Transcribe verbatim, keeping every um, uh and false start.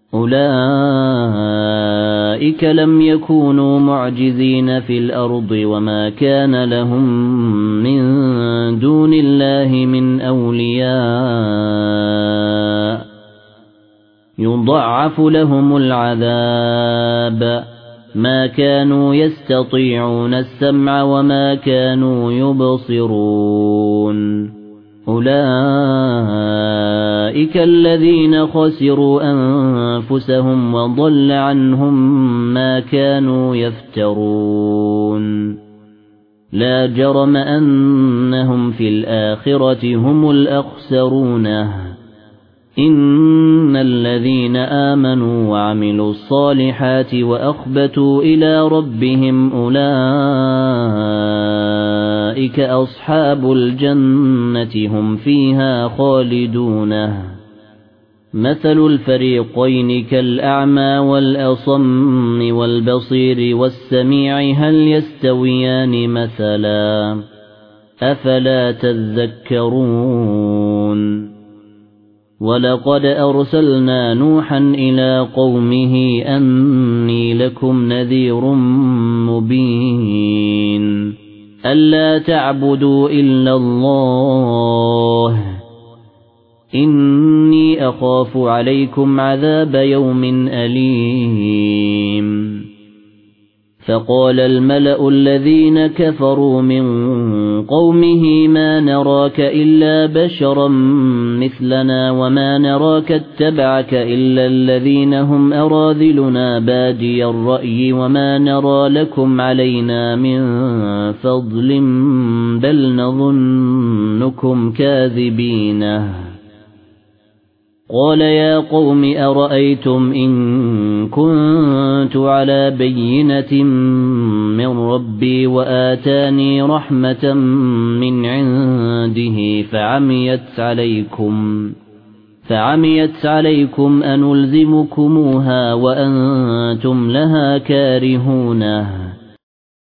أولئك لم يكونوا معجزين في الأرض وما كان لهم من دون الله من أولياء يضاعف لهم العذاب ما كانوا يستطيعون السمع وما كانوا يبصرون أولئك الذين خسروا أنفسهم وضل عنهم ما كانوا يفترون لا جرم أنهم في الآخرة هم الأخسرون إن الذين آمنوا وعملوا الصالحات وأخبتوا إلى ربهم أولئك أصحاب الجنة هم فيها خالدون مثل الفريقين كالأعمى والأصم والبصير والسميع هل يستويان مثلا أفلا تذكرون ولقد أرسلنا نوحا إلى قومه أني لكم نذير مبين ألا تعبدوا إلا الله إني أخاف عليكم عذاب يوم أليم فقال الملأ الذين كفروا من قومه ما نراك إلا بشرا مثلنا وما نراك اتبعك إلا الذين هم أراذلنا بادي الرأي وما نرى لكم علينا من فضل بل نظنكم كاذبين قال يا قوم أرأيتم إن كنت على بينة من ربي وآتاني رحمة من عنده فعميت عليكم فعميت عليكم أنلزمكموها وأنتم لها كارهون